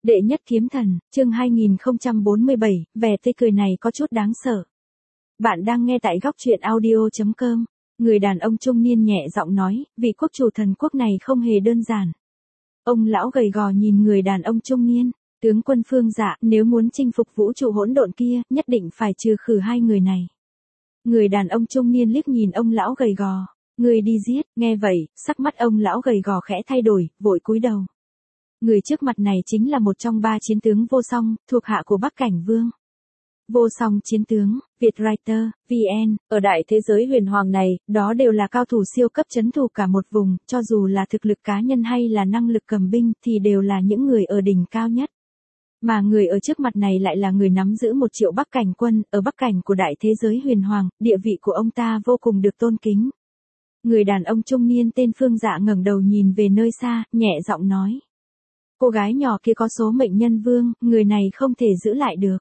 Đệ nhất kiếm thần, chương 2047, vẻ tươi cười này có chút đáng sợ. Bạn đang nghe tại góc truyện audio.com. Người đàn ông trung niên nhẹ giọng nói, vị quốc chủ thần quốc này không hề đơn giản. Ông lão gầy gò nhìn người đàn ông trung niên, tướng quân Phương Dạ, nếu muốn chinh phục vũ trụ hỗn độn kia, nhất định phải trừ khử hai người này. Người đàn ông trung niên liếc nhìn ông lão gầy gò, người đi giết, nghe vậy, sắc mắt ông lão gầy gò khẽ thay đổi, vội cúi đầu. Người trước mặt này chính là một trong ba chiến tướng vô song, thuộc hạ của Bắc Cảnh Vương. Vô song chiến tướng, Vietwriter, VN, ở đại thế giới huyền hoàng này, đó đều là cao thủ siêu cấp trấn thủ cả một vùng, cho dù là thực lực cá nhân hay là năng lực cầm binh thì đều là những người ở đỉnh cao nhất. Mà người ở trước mặt này lại là người nắm giữ 1 triệu Bắc Cảnh quân, ở Bắc Cảnh của đại thế giới huyền hoàng, địa vị của ông ta vô cùng được tôn kính. Người đàn ông trung niên tên Phương Dạ ngẩng đầu nhìn về nơi xa, nhẹ giọng nói. Cô gái nhỏ kia có số mệnh nhân vương, người này không thể giữ lại được.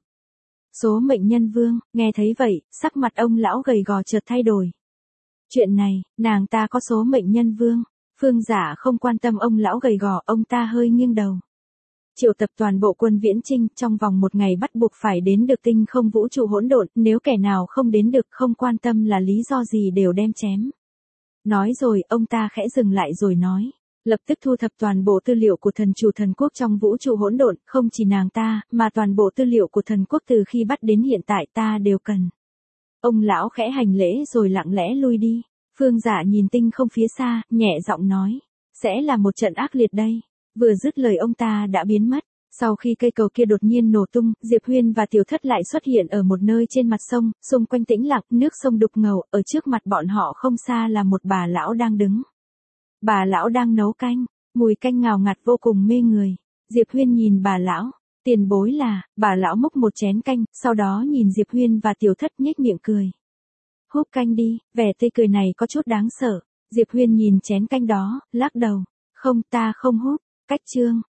Số mệnh nhân vương, nghe thấy vậy, sắc mặt ông lão gầy gò chợt thay đổi. Chuyện này, nàng ta có số mệnh nhân vương. Phương Dạ không quan tâm ông lão gầy gò, ông ta hơi nghiêng đầu. Triệu tập toàn bộ quân viễn chinh, trong vòng 1 ngày bắt buộc phải đến được tinh không vũ trụ hỗn độn, nếu kẻ nào không đến được không quan tâm là lý do gì đều đem chém. Nói rồi, ông ta khẽ dừng lại rồi nói. Lập tức thu thập toàn bộ tư liệu của thần chủ thần quốc trong vũ trụ hỗn độn, không chỉ nàng ta, mà toàn bộ tư liệu của thần quốc từ khi bắt đến hiện tại ta đều cần. Ông lão khẽ hành lễ rồi lặng lẽ lui đi. Phương Dạ nhìn tinh không phía xa, nhẹ giọng nói. Sẽ là một trận ác liệt đây. Vừa dứt lời ông ta đã biến mất. Sau khi cây cầu kia đột nhiên nổ tung, Diệp Huyên và Tiểu Thất lại xuất hiện ở một nơi trên mặt sông, xung quanh tĩnh lặng, nước sông đục ngầu, ở trước mặt bọn họ không xa là một bà lão đang đứng. Bà lão đang nấu canh, mùi canh ngào ngạt vô cùng mê người. Diệp Huyên nhìn bà lão, tiền bối là, bà lão múc một chén canh, sau đó nhìn Diệp Huyên và Tiểu Thất nhếch miệng cười. Húp canh đi, vẻ tươi cười này có chút đáng sợ. Diệp Huyên nhìn chén canh đó, lắc đầu, không ta không húp, cách chương.